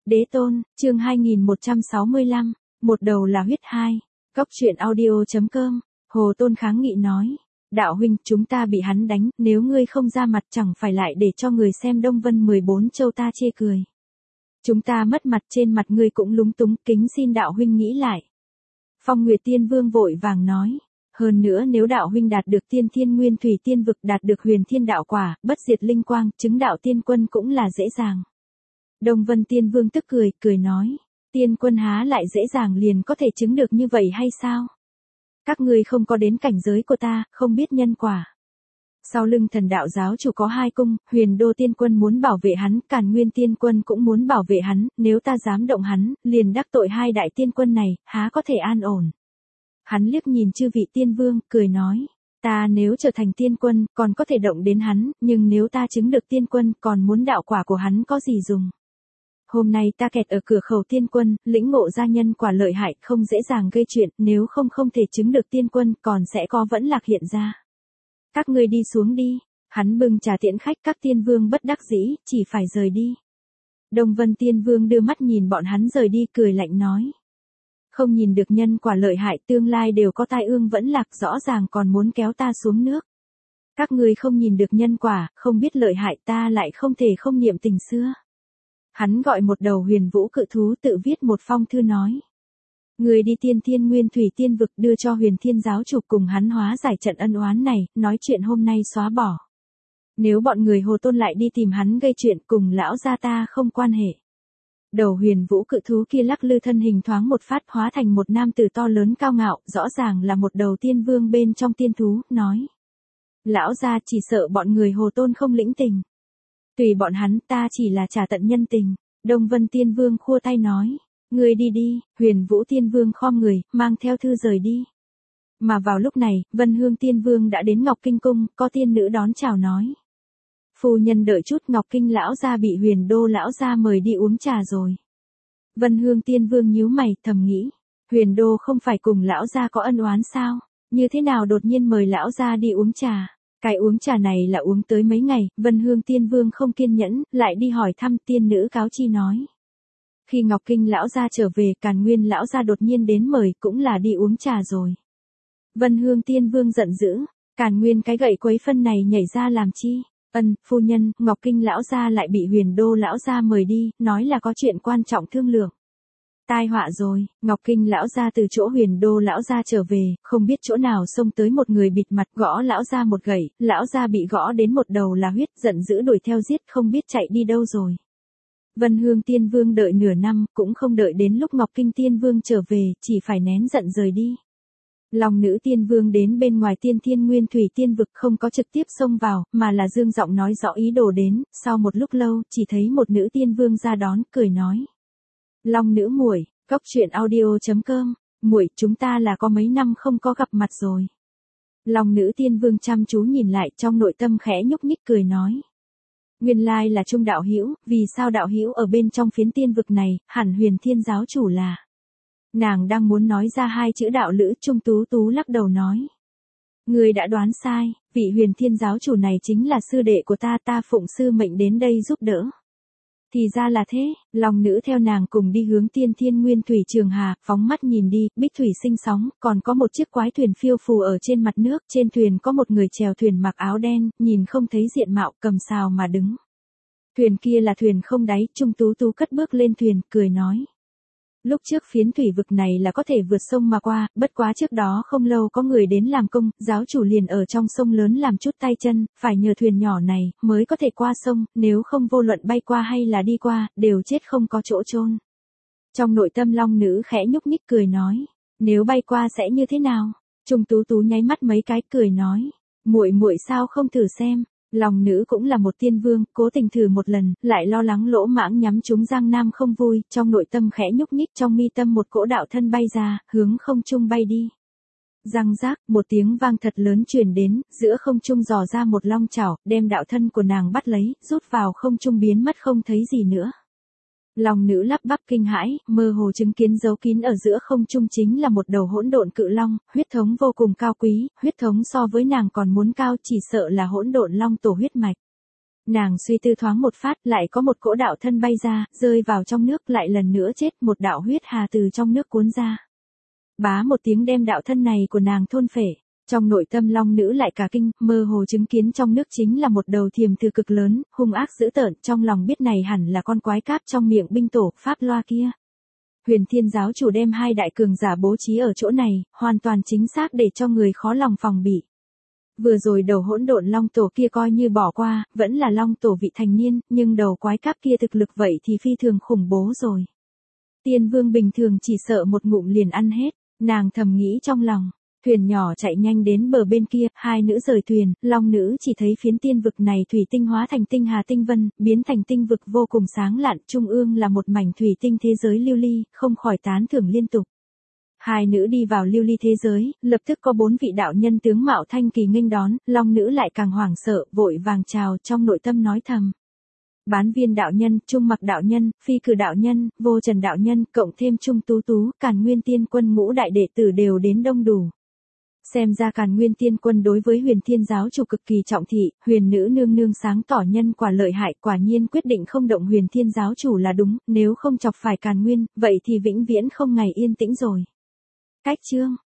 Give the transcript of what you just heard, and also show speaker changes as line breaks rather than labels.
Đế tôn, chương 2165, một đầu là huyết hai. Cóc truyện audio.com, Hồ Tôn kháng nghị nói. Đạo huynh, chúng ta bị hắn đánh, nếu ngươi không ra mặt chẳng phải lại để cho người xem Đông Vân 14 châu ta chê cười. Chúng ta mất mặt, trên mặt ngươi cũng lúng túng, kính xin đạo huynh nghĩ lại. Phong Nguyệt Tiên Vương vội vàng nói. Hơn nữa nếu đạo huynh đạt được tiên thiên nguyên thủy tiên vực, đạt được huyền thiên đạo quả, bất diệt linh quang, chứng đạo tiên quân cũng là dễ dàng. Đông Vân Tiên Vương tức cười nói. Tiên quân há lại dễ dàng liền có thể chứng được như vậy hay sao? Các ngươi không có đến cảnh giới của ta, không biết nhân quả. Sau lưng Thần Đạo giáo chủ có hai cung, Huyền Đô Tiên Quân muốn bảo vệ hắn, Càn Nguyên Tiên Quân cũng muốn bảo vệ hắn, nếu ta dám động hắn, liền đắc tội hai đại tiên quân này, há có thể an ổn. Hắn liếc nhìn chư vị tiên vương, cười nói, ta nếu trở thành tiên quân, còn có thể động đến hắn, nhưng nếu ta chứng được tiên quân, còn muốn đạo quả của hắn có gì dùng. Hôm nay ta kẹt ở cửa khẩu tiên quân, lĩnh ngộ ra nhân quả lợi hại, không dễ dàng gây chuyện, nếu không thể chứng được tiên quân, còn sẽ có vẫn lạc hiện ra. Các ngươi đi xuống đi. Hắn bưng trà tiễn khách, các tiên vương bất đắc dĩ, chỉ phải rời đi. Đông Vân Tiên Vương đưa mắt nhìn bọn hắn rời đi, cười lạnh nói. Không nhìn được nhân quả lợi hại, tương lai đều có tai ương vẫn lạc, rõ ràng còn muốn kéo ta xuống nước. Các ngươi không nhìn được nhân quả, không biết lợi hại, ta lại không thể không niệm tình xưa. Hắn gọi một đầu huyền vũ cự thú tự viết một phong thư nói. Người đi tiên thiên nguyên thủy tiên vực, đưa cho huyền thiên giáo chủ cùng hắn hóa giải trận ân oán này, nói chuyện hôm nay xóa bỏ. Nếu bọn người Hồ Tôn lại đi tìm hắn gây chuyện, cùng lão gia ta không quan hệ. Đầu huyền vũ cự thú kia lắc lư thân hình thoáng một phát, hóa thành một nam tử to lớn cao ngạo, rõ ràng là một đầu tiên vương bên trong tiên thú, nói. Lão gia chỉ sợ bọn người Hồ Tôn không lĩnh tình. Tùy bọn hắn, ta chỉ là trả tận nhân tình. Đông Vân Tiên Vương khua tay nói. Người đi đi. Huyền Vũ Tiên Vương khom người, mang theo thư rời đi. Mà vào lúc này, Vân Hương Tiên Vương đã đến Ngọc Kinh Cung, có tiên nữ đón chào nói. Phu nhân đợi chút, Ngọc Kinh lão gia bị Huyền Đô lão gia mời đi uống trà rồi. Vân Hương Tiên Vương nhíu mày, thầm nghĩ. Huyền Đô không phải cùng lão gia có ân oán sao? Như thế nào đột nhiên mời lão gia đi uống trà? Cái uống trà này là uống tới mấy ngày, Vân Hương Tiên Vương không kiên nhẫn, lại đi hỏi thăm tiên nữ cáo chi nói. Khi Ngọc Kinh lão gia trở về, Càn Nguyên lão gia đột nhiên đến mời, cũng là đi uống trà rồi. Vân Hương Tiên Vương giận dữ, Càn Nguyên cái gậy quấy phân này nhảy ra làm chi? Phu nhân, Ngọc Kinh lão gia lại bị Huyền Đô lão gia mời đi, nói là có chuyện quan trọng thương lượng. Tai họa rồi. Ngọc Kinh lão gia từ chỗ Huyền Đô lão gia trở về, không biết chỗ nào xông tới một người bịt mặt, gõ lão gia một gậy, lão gia bị gõ đến một đầu là huyết, giận dữ đuổi theo giết, không biết chạy đi đâu rồi. Vân Hương Tiên Vương đợi nửa năm, cũng không đợi đến lúc Ngọc Kinh Tiên Vương trở về, chỉ phải nén giận rời đi. Long nữ Tiên Vương đến bên ngoài tiên thiên nguyên thủy tiên vực, không có trực tiếp xông vào, mà là dương giọng nói rõ ý đồ đến, sau một lúc lâu, chỉ thấy một nữ Tiên Vương ra đón, cười nói. Long nữ muội, Cóc truyện audio.com, muội, chúng ta là có mấy năm không có gặp mặt rồi. Long nữ Tiên Vương chăm chú nhìn lại, trong nội tâm khẽ nhúc nhích cười nói. Nguyên lai là Trung đạo hữu, vì sao đạo hữu ở bên trong phiến tiên vực này, hẳn Huyền Thiên giáo chủ là. Nàng đang muốn nói ra hai chữ đạo lữ, Trung Tú Tú lắc đầu nói. Người đã đoán sai, vị Huyền Thiên giáo chủ này chính là sư đệ của ta, ta phụng sư mệnh đến đây giúp đỡ. Thì ra là thế, Long nữ theo nàng cùng đi hướng tiên thiên nguyên thủy trường hà, phóng mắt nhìn đi, bích thủy sinh sóng, còn có một chiếc quái thuyền phiêu phù ở trên mặt nước, trên thuyền có một người chèo thuyền mặc áo đen, nhìn không thấy diện mạo, cầm sào mà đứng. Thuyền kia là thuyền không đáy, Trung Tú Tú cất bước lên thuyền, cười nói. Lúc trước phiến thủy vực này là có thể vượt sông mà qua, bất quá trước đó không lâu có người đến làm công, giáo chủ liền ở trong sông lớn làm chút tay chân, phải nhờ thuyền nhỏ này, mới có thể qua sông, nếu không vô luận bay qua hay là đi qua, đều chết không có chỗ chôn. Trong nội tâm Long nữ khẽ nhúc nhích cười nói, nếu bay qua sẽ như thế nào? Trung Tú Tú nháy mắt mấy cái cười nói, muội sao không thử xem? Long nữ cũng là một tiên vương, cố tình thử một lần, lại lo lắng lỗ mãng nhắm trúng Giang Nam không vui, trong nội tâm khẽ nhúc nhích, trong mi tâm một cỗ đạo thân bay ra, hướng không trung bay đi. Răng rác, một tiếng vang thật lớn truyền đến, giữa không trung dò ra một long chảo, đem đạo thân của nàng bắt lấy, rút vào không trung biến mất không thấy gì nữa. Long nữ lắp bắp kinh hãi, mơ hồ chứng kiến giấu kín ở giữa không trung chính là một đầu hỗn độn cự long, huyết thống vô cùng cao quý, huyết thống so với nàng còn muốn cao, chỉ sợ là hỗn độn long tổ huyết mạch. Nàng suy tư thoáng một phát, lại có một cỗ đạo thân bay ra, rơi vào trong nước, lại lần nữa chết, một đạo huyết hà từ trong nước cuốn ra. Bá một tiếng đem đạo thân này của nàng thôn phệ. Trong nội tâm long nữ lại cả kinh, mơ hồ chứng kiến trong nước chính là một đầu thiềm thử cực lớn, hung ác dữ tợn, trong lòng biết này hẳn là con quái cáp trong miệng binh tổ, pháp loa kia. Huyền Thiên giáo chủ đem hai đại cường giả bố trí ở chỗ này, hoàn toàn chính xác để cho người khó lòng phòng bị. Vừa rồi đầu hỗn độn long tổ kia coi như bỏ qua, vẫn là long tổ vị thành niên, nhưng đầu quái cáp kia thực lực vậy thì phi thường khủng bố rồi. Tiên vương bình thường chỉ sợ một ngụm liền ăn hết, nàng thầm nghĩ trong lòng. Thuyền nhỏ chạy nhanh đến bờ bên kia, hai nữ rời thuyền, long nữ chỉ thấy phiến tiên vực này thủy tinh hóa thành tinh hà tinh vân, biến thành tinh vực vô cùng sáng lạn, trung ương là một mảnh thủy tinh thế giới lưu ly, không khỏi tán thưởng liên tục. Hai nữ đi vào lưu ly thế giới, lập tức có 4 vị đạo nhân tướng mạo thanh kỳ nghênh đón, long nữ lại càng hoảng sợ, vội vàng chào, trong nội tâm nói thầm. Bán viên đạo nhân, trung mặc đạo nhân, phi cử đạo nhân, vô trần đạo nhân, cộng thêm trung tú tú, Càn Nguyên Tiên Quân ngũ đại đệ tử đều đến đông đủ. Xem ra Càn Nguyên Tiên Quân đối với Huyền Thiên giáo chủ cực kỳ trọng thị, huyền nữ nương nương sáng tỏ nhân quả lợi hại, quả nhiên quyết định không động Huyền Thiên giáo chủ là đúng, nếu không chọc phải Càn Nguyên, vậy thì vĩnh viễn không ngày yên tĩnh rồi. Cách chương